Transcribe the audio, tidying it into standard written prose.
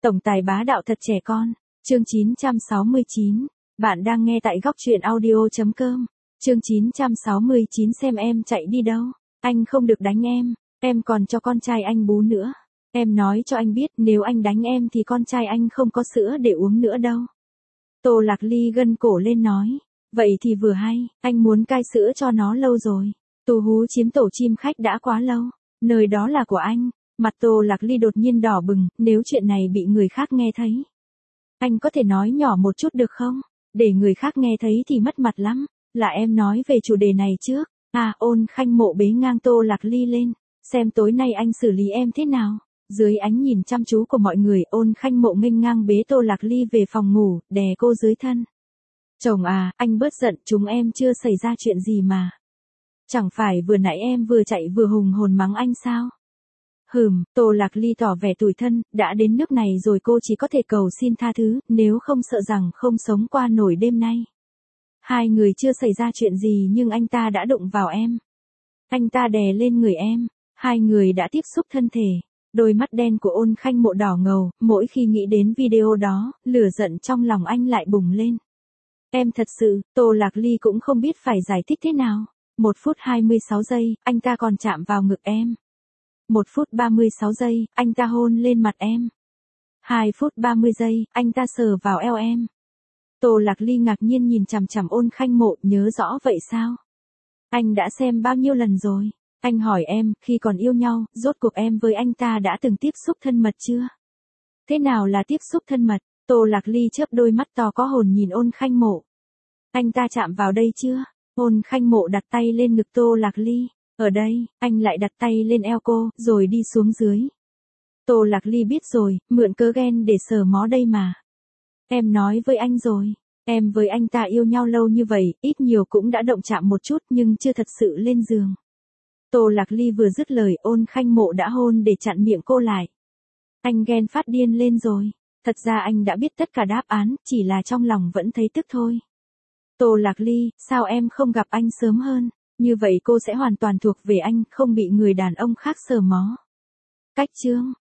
Tổng tài bá đạo thật trẻ con. Chương 969. Bạn đang nghe tại góc truyện audio.com. Chương 969 xem em chạy đi đâu. Anh không được đánh em còn cho con trai anh bú nữa. Em nói cho anh biết nếu anh đánh em thì con trai anh không có sữa để uống nữa đâu. Tô Lạc Ly gân cổ lên nói. Vậy thì vừa hay, anh muốn cai sữa cho nó lâu rồi. Tù Hú chiếm tổ chim khách đã quá lâu. Nơi đó là của anh. Mặt Tô Lạc Ly đột nhiên đỏ bừng, nếu chuyện này bị người khác nghe thấy. Anh có thể nói nhỏ một chút được không? Để người khác nghe thấy thì mất mặt lắm. Là em nói về chủ đề này trước. Ôn Khanh Mộ bế ngang Tô Lạc Ly lên. Xem tối nay anh xử lý em thế nào. Dưới ánh nhìn chăm chú của mọi người, Ôn Khanh Mộ nghênh ngang bế Tô Lạc Ly về phòng ngủ, đè cô dưới thân. Chồng anh bớt giận, chúng em chưa xảy ra chuyện gì mà. Chẳng phải vừa nãy em vừa chạy vừa hùng hồn mắng anh sao? Tô Lạc Ly tỏ vẻ tủi thân, đã đến nước này rồi cô chỉ có thể cầu xin tha thứ, nếu không sợ rằng không sống qua nổi đêm nay. Hai người chưa xảy ra chuyện gì nhưng anh ta đã đụng vào em. Anh ta đè lên người em, hai người đã tiếp xúc thân thể. Đôi mắt đen của Ôn Khanh Mộ đỏ ngầu, mỗi khi nghĩ đến video đó, lửa giận trong lòng anh lại bùng lên. Em thật sự, Tô Lạc Ly cũng không biết phải giải thích thế nào. 1 phút 26 giây, anh ta còn chạm vào ngực em. 1 phút 36 giây, anh ta hôn lên mặt em. 2 phút 30 giây, anh ta sờ vào eo em. Tô Lạc Ly ngạc nhiên nhìn chằm chằm Ôn Khanh Mộ, nhớ rõ vậy sao? Anh đã xem bao nhiêu lần rồi? Anh hỏi em, khi còn yêu nhau, rốt cuộc em với anh ta đã từng tiếp xúc thân mật chưa? Thế nào là tiếp xúc thân mật? Tô Lạc Ly chớp đôi mắt to có hồn nhìn Ôn Khanh Mộ. Anh ta chạm vào đây chưa? Ôn Khanh Mộ đặt tay lên ngực Tô Lạc Ly. Ở đây, anh lại đặt tay lên eo cô, rồi đi xuống dưới. Tô Lạc Ly biết rồi, mượn cớ ghen để sờ mó đây mà. Em nói với anh rồi, em với anh ta yêu nhau lâu như vậy, ít nhiều cũng đã động chạm một chút nhưng chưa thật sự lên giường. Tô Lạc Ly vừa dứt lời, Ôn Khanh Mộ đã hôn để chặn miệng cô lại. Anh ghen phát điên lên rồi, thật ra anh đã biết tất cả đáp án, chỉ là trong lòng vẫn thấy tức thôi. Tô Lạc Ly, sao em không gặp anh sớm hơn? Như vậy cô sẽ hoàn toàn thuộc về anh, không bị người đàn ông khác sờ mó. Cách chương